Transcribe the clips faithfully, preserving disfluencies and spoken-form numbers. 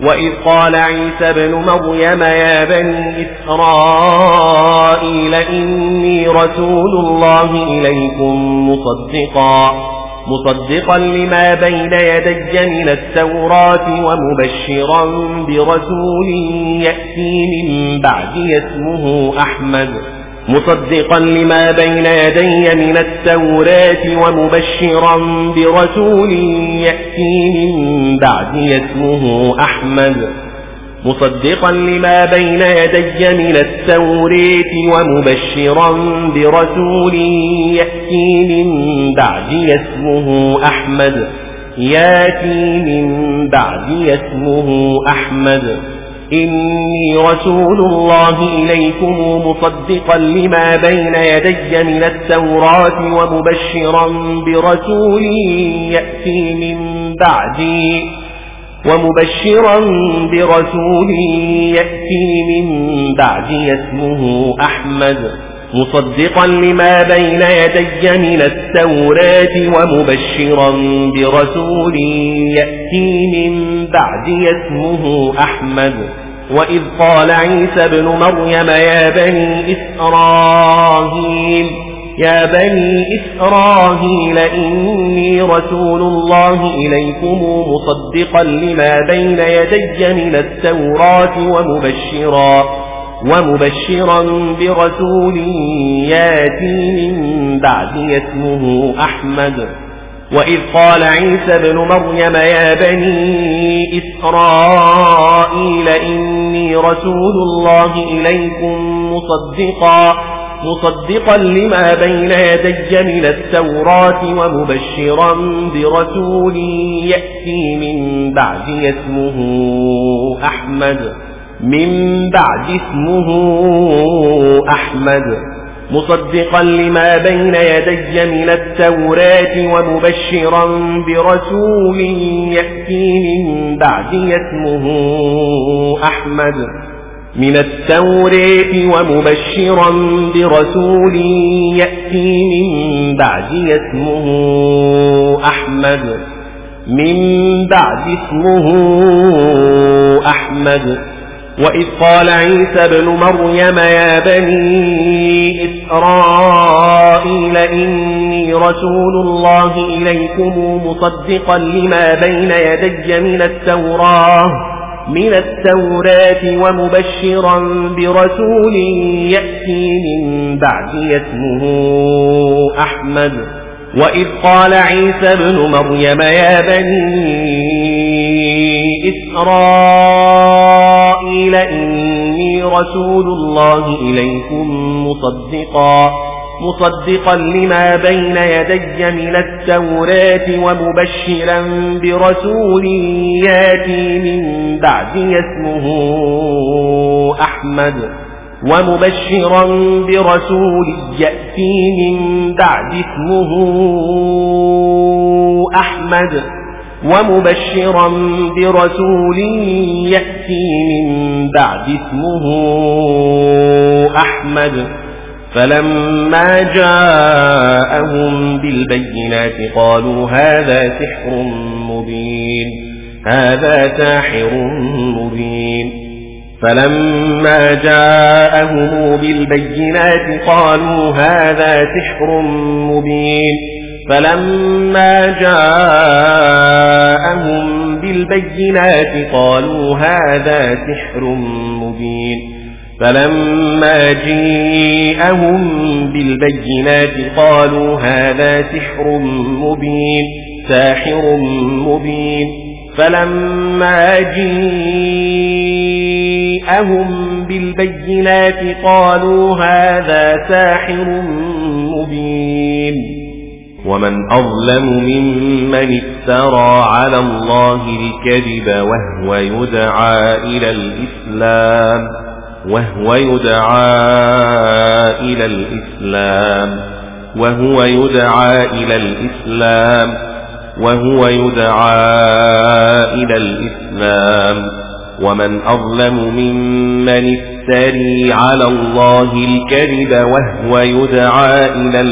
وإذ قال عيسى بن مريم يا بني إسرائيل إني رسول الله إليكم مصدقا مصدقا لما بين يدي من التوراة ومبشرا برسول يأتي من بعدي اسمه أحمد مصدقا لما بين يدي من التوراة ومبشرا برسول يأتي من بعدي اسمه أحمد مصدقا لما بين يدي من التوراة ومبشرا برسول يأتي من بعدي اسمه أحمد ياتي من بعدي اسمه أحمد إني رسول الله إليكم مصدقا لما بين يدي من التوراة ومبشرا برسول يأتي من بعدي ومبشرا برسول يأتي من بعدي اسمه أحمد مصدقا لما بين يدي من التوراة ومبشرا برسول يأتي من بعدي اسمه أحمد وإذ قال عيسى بن مريم يا بني إسرائيل يا بني إسرائيل إني رسول الله إليكم مصدقا لما بين يدي من التوراة ومبشرا ومبشرا برسول ياتي من بعدي اسمه أحمد وإذ قال عيسى بن مريم يا بني إسرائيل إني رسول الله إليكم مصدقا مصدقا لما بين يدي من التوراة ومبشرا برسول يأتي من بعدي اسمه أحمد من بعد اسمه أحمد مصدقا لما بين يدي من التوراة ومبشرا برسول يأتي من بعدي اسمه أحمد من التوراة ومبشرا برسول يأتي من بعدي اسمه أحمد من بعد اسمه أحمد وإذ قال عيسى بن مريم يا بني إسرائيل إني رسول الله إليكم مصدقا لما بين يدي من التوراة من التوراة ومبشرا برسول يأتي من بعدي اسمه أحمد وإذ قال عيسى بن مريم يا بني إسرائيل إني رسول الله إليكم مصدقا مصدقا لما بين يدي من التوراة ومبشرا برسول ياتي من بعدي اسمه أحمد ومبشرا برسول يأتي من بعد اسمه أحمد ومبشرا برسول يأتي من بعد اسمه أحمد فلما جاءهم بالبينات قالوا هذا سحر مبين هذا ساحر مبين فلما جاءهم بالبينات قالوا هذا سحر مبين فلما جاءهم بالبينات قالوا هذا سحر مبين فلما جاءهم بالبينات قالوا هذا سحر مبين ساحر مبين فلما جاءهم بالبينات قالوا هذا ساحر مبين ومن أظلم ممن افترى على الله الكذب وهو يدعى إلى الإسلام وهو يدعى إلى الإسلام وهو يدعى إلى الإسلام وهو يدعى إلى الإسلام ومن أظلم ممن افتري على الله الكذب وهو يدعى إلى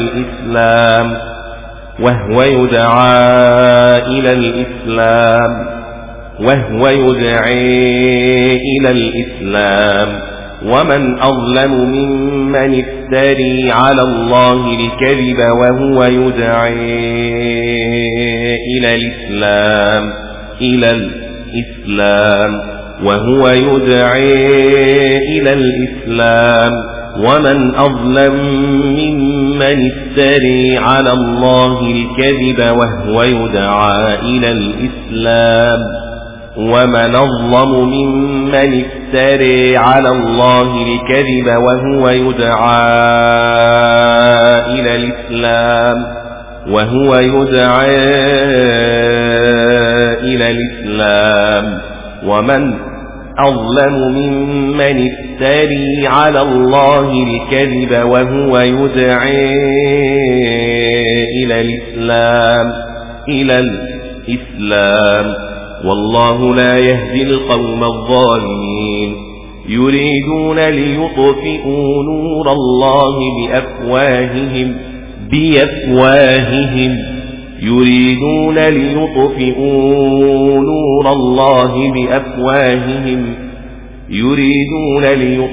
الإسلام وهو يدعى إلى الإسلام وهو يدعي إلى الإسلام. ومن أظلم ممن افتري على الله الكذب وهو يدعي إلى الإسلام إلى الإسلام وهو يدعي إلى الإسلام ومن أظلم ممن افتري على الله الكذب وهو يدعى إلى الإسلام ومن أظلم ممن افتري على الله الكذب وهو يدعى إلى الإسلام وهو يدعى إلى الإسلام ومن أظلم ممن افتري على الله الكذب وهو يدعى إلى الإسلام إلى الإسلام والله لا يهدي القوم الظالمين. يريدون ليطفئوا نور الله بأفواههم بأفواههم يريدون ليطفئوا نور الله بأفواههم يريدون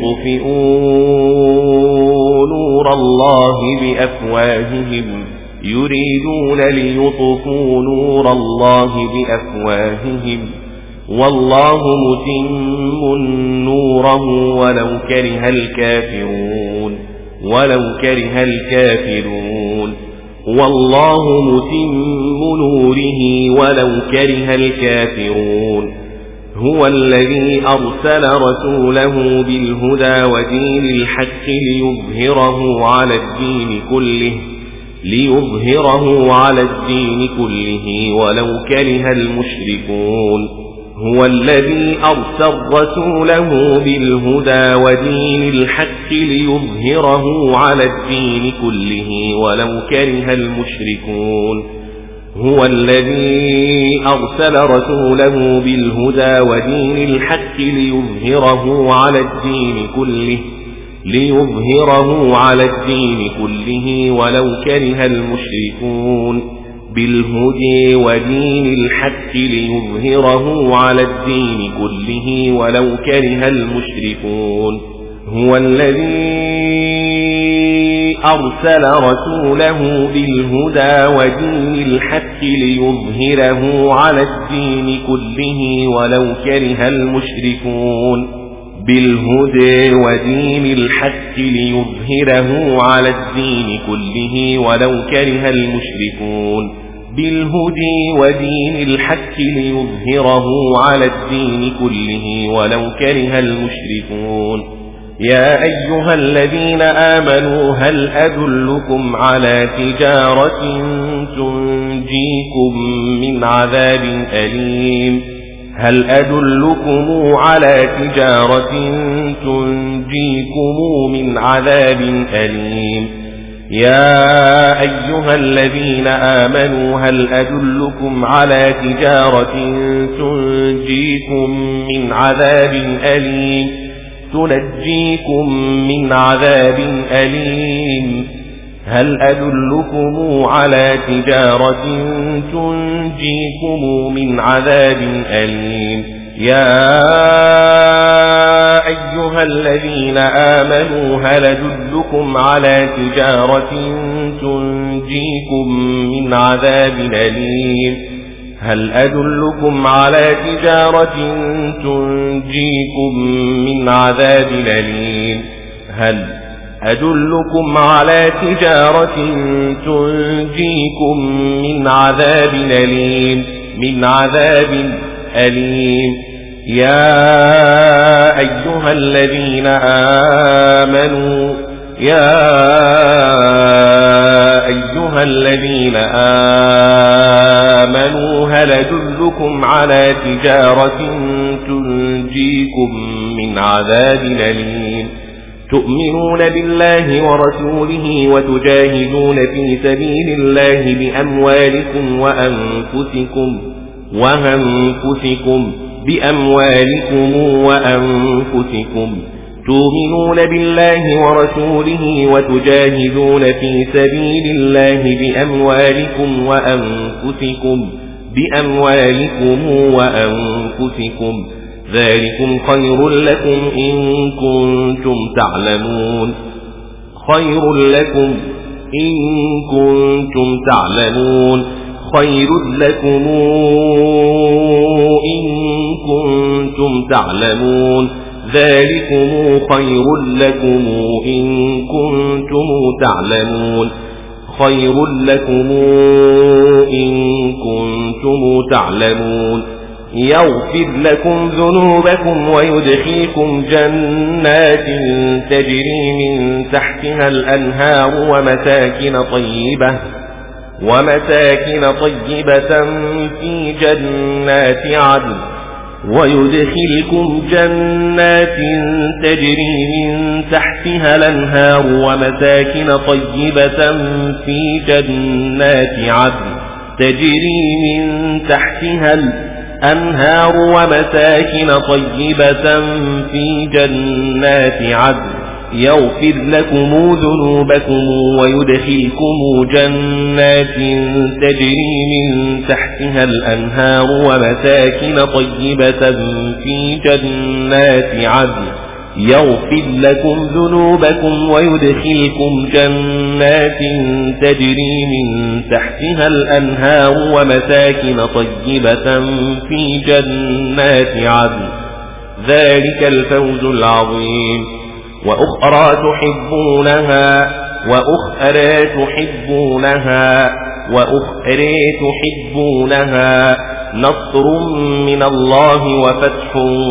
ليطفئوا نور الله بأفواههم يريدون ليطفئوا نور الله بأفواههم والله متم نوره ولو كره الكافرون ولو كره الكافرون والله متم نوره ولو كره الكافرون. هو الذي أرسل رسوله بالهدى ودين الحق ليظهره على الدين كله ليظهره على الدين كله ولو كره المشركون. هو الذي أرسل رسوله بالهدى ودين الحق ليظهره على الدين كله ولو كره المشركون. هو الذي أرسل رسوله بالهدى ودين الحق ليظهره على الدين كله ليظهره على الدين كله ولو كره المشركون. بالهدى ودين الحق ليظهره على الدين كله ولو كره المشركون. هو الذي أرسل رسوله بالهدى ودين الحق ليظهره على الدين كله ولو كره المشركون. بالهدى ودين الحق ليظهره على الدين كله ولو كره المشركون. بالهدى ودين الحق ليظهره على الدين كله ولو كره المشركون. يا أيها الذين آمنوا هل أدلكم على تجارة تنجيكم من عذاب أليم هل أدلكم على تجارة تنجيكم من عذاب أليم يا أيها الذين آمنوا هل أدلكم على تجارة تنجيكم من عذاب أليم تنجيكم من عذاب أليم هل أدلكم على تجارة تنجيكم من عذاب أليم يا أيها الذين آمنوا هل أدلكم على تجارة تنجيكم من عذاب أليم هل أدلكم على تجارة تنجيكم من عذاب أليم هل أدلكم على تجارة تنجيكم من عذاب أليم من عذاب أليم يا أيها الذين آمنوا يا أيها الذين آمنوا هل أدلكم على تجارة تنجيكم من عذاب أليم تؤمنون بالله ورسوله وتجاهدون في سبيل الله بأموالكم وأنفسكم وأنفسكم بأموالكم وأنفسكم تؤمنون بالله ورسوله وتجاهدون في سبيل الله بأموالكم وأنفسكم بأموالكم وأنفسكم أنفسكم ذلكم خير لكم إن كنتم تعلمون خير لكم إن كنتم تعلمون خير لكم إن كنتم تعلمون ذلكم خير لكم إن كنتم تعلمون خير لكم إن كنتم تعلمون يغفر لكم ذنوبكم ويدخلكم جنات تجري من تحتها الأنهار ومساكن طيبة ومساكن طيبة في جنات عدن ويدخلكم جنات تجري من تحتها الأنهار ومساكن طيبة في جنات عدن تجري من تحتها الأنهار ومساكن طيبة في جنات عدن يغفر لكم ذنوبكم ويدخلكم جنات تجري من تحتها الأنهار ومساكن طيبة في جنات عدن يغفر لكم ذنوبكم ويدخلكم جنات تجري من تحتها الأنهار ومساكن طيبة في جنات عدن ذلك الفوز العظيم وأخرى تحبونها وأخرى تحبونها وأخرى تحبونها نصر من الله وفتح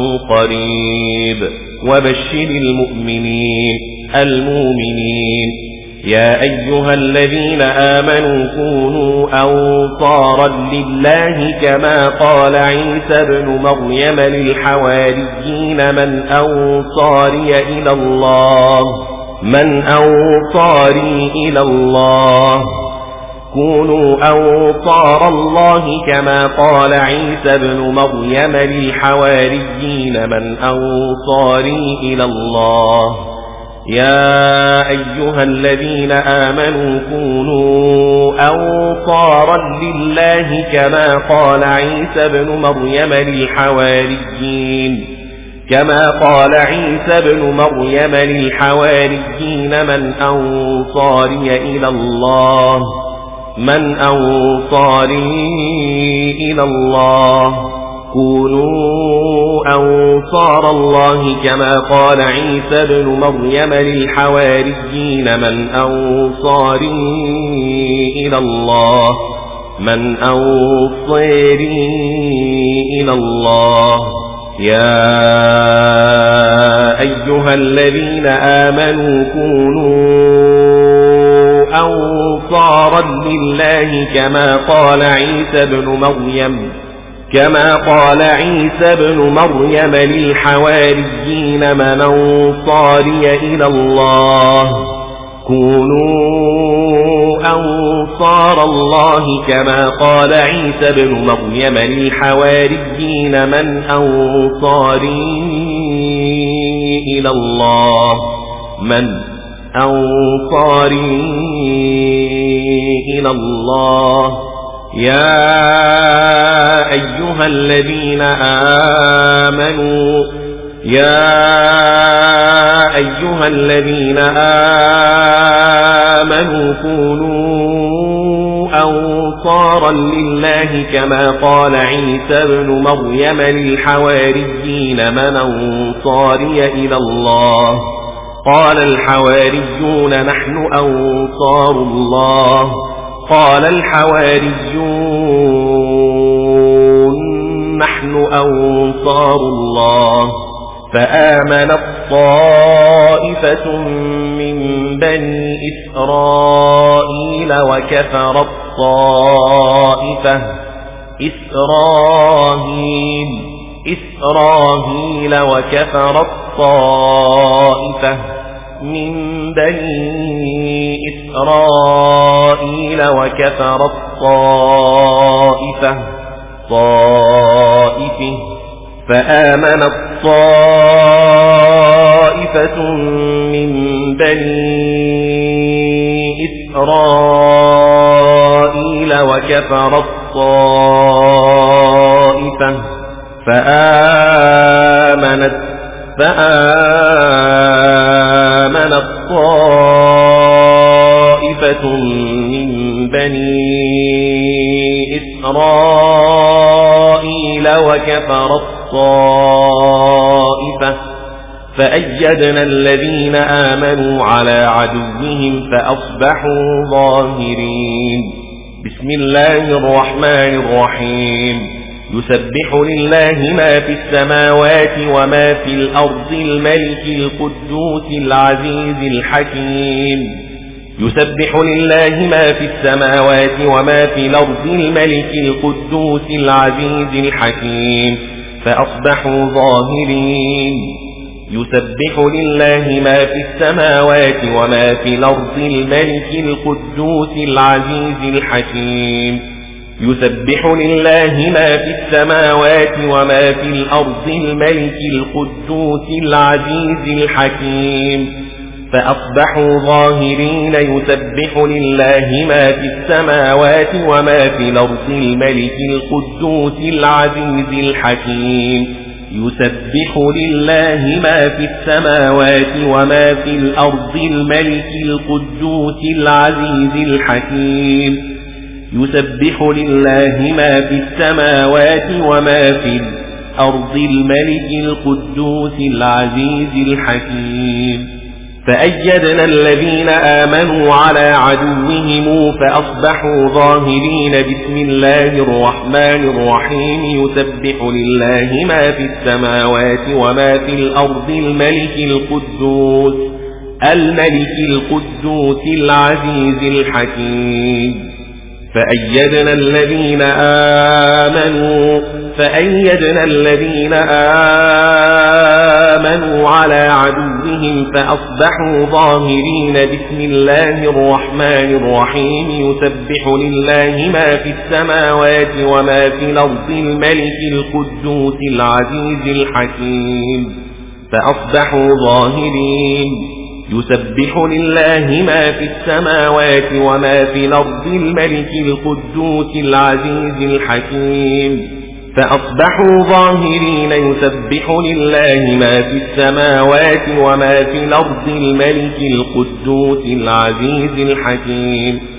قريب وبشر المؤمنين المؤمنين يا أيها الذين آمنوا كونوا أنصارا لله كما قال عيسى ابن مريم للحواريين من أنصاري إلى الله من أنصاري إلى الله كونوا أنصار الله كما قال عيسى ابن مريم للحواريين من أنصاري إلى الله يا أيها الذين آمنوا كونوا أنصارا لله كما قال عيسى ابن مريم للحواريين كما قال عيسى ابن مريم للحواريين من أنصاري إلى الله من أنصاري إلى الله كونوا أنصار الله كما قال عيسى ابن مريم للحواريين من أنصاري إلى الله من أنصاري إلى الله يا أيها الذين آمنوا كونوا أنصارا لله كما قال عيسى ابن مريم كما قال عيسى ابن مريم للحواريين من أنصاري إلى الله كونوا أنصار الله كما قال عيسى ابن مريم للحواريين من أنصاري إلى الله من أنصاري إلى الله يا أيها الذين آمنوا يا أيها الذين آمنوا كونوا أنصارا لله كما قال عيسى ابن مريم للحواريين من أنصاري إلى الله قال الحواريون نحن أنصار الله قال الحواريون نحن أنصار الله فآمنت طائفة من بني إسرائيل وكفرت طائفة إسرائيل إسرائيل وكفرت طائفة من بني إسرائيل وكفرت طائفة طائفة فآمنت طائفة من بني إسرائيل وكفرت طائفة فآمنت فآمنت طائفة من بني إسرائيل وكفرت طائفة فأيدنا الذين آمنوا على عدوهم فأصبحوا ظاهرين. بسم الله الرحمن الرحيم. يسبح لله ما في السماوات وما في الأرض الملك القدوس العزيز الحكيم. يسبح لله ما في السماوات وما في الأرض الملك القدوس العزيز الحكيم فأصبحوا ظاهرين. يسبح لله ما في السماوات وما في الأرض الملك القدوس العزيز الحكيم. يسبح لله ما في السماوات وما في الأرض الملك القدوس العزيز الحكيم فأصبحوا ظاهرين. يسبح لله ما في السماوات وما في الأرض الملك القدوس العزيز الحكيم. يسبح لله ما في السماوات وما في الأرض الملك القدوس العزيز الحكيم. يسبح لله ما في السماوات وما في الأرض الملك القدوس العزيز الحكيم. فأيدنا الذين آمنوا على عدوهم فأصبحوا ظاهرين. بسم الله الرحمن الرحيم. يسبح لله ما في السماوات وما في الأرض الملك القدوس الملك القدوس العزيز الحكيم. فأيدنا الذين آمنوا فأيدنا الذين آمنوا على عدوهم فأصبحوا ظاهرين. بسم الله الرحمن الرحيم. يسبح لله ما في السماوات وما في الأرض الملك القدوس العزيز الحكيم فأصبحوا ظاهرين. يسبح لله ما في السماوات وما في الأرض الملك القدوس العزيز الحكيم فأصبحوا ظاهرين. يسبح لله ما في السماوات وما في الأرض الملك القدوس العزيز الحكيم